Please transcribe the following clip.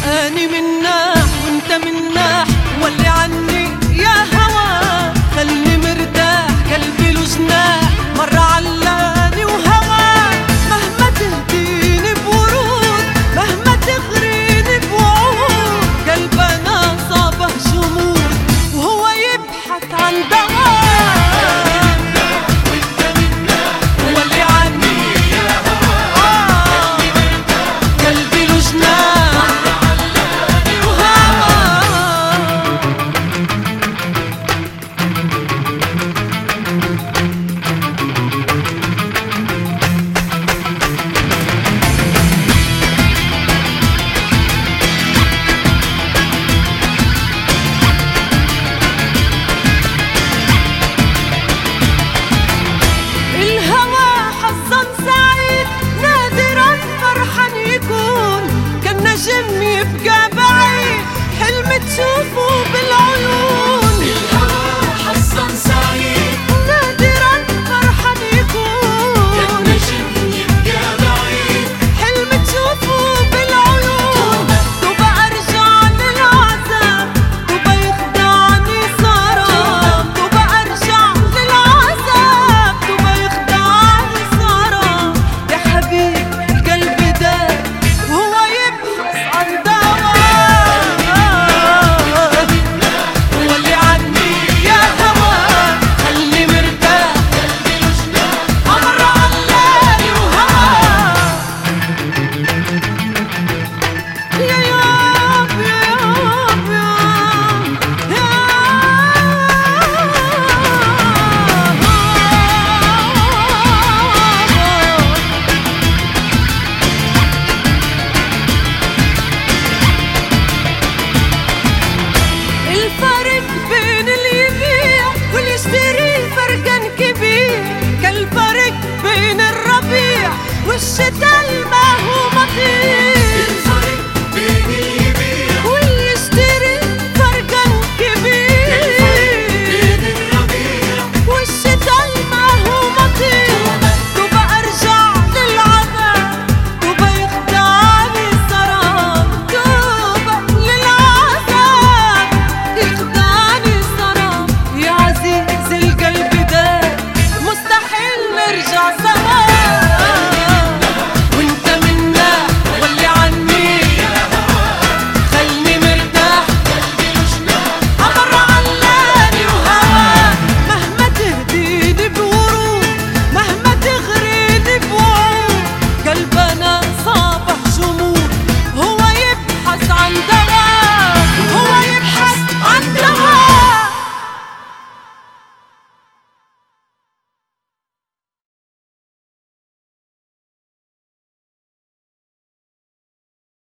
أني من ناح وانت من ناح، ولي عني يا هوا خلني مرتاح، قلبي له جناح مرة علاني وهوا. مهما تهديني بورود، مهما تغريني بوعود، قلبنا صابه جمود وهو يبحث عن دواء. نجم يبقى بعيد، حلم تشوفه بالعيون. الهوى حظاً سعيد، نادراً فرحان يكون. كان نجم يبقى بعيد، حلم تشوفه بالعيون. توبة أرجع للعذاب، توبة يخدعني سراب. توبة أرجع للعذاب، توبة يخدعني سراب. يا حبيب قلبي داب وهو عن دواء. ولي عني يا هوا خلني مرتاح، قلبي له جناح عمر علاني وهوا. يا ياب يا ياب يا الفرق بين اللي يبيع واللي يشتري فرقاً كبير، كالفرق بين الربيع والشتاء.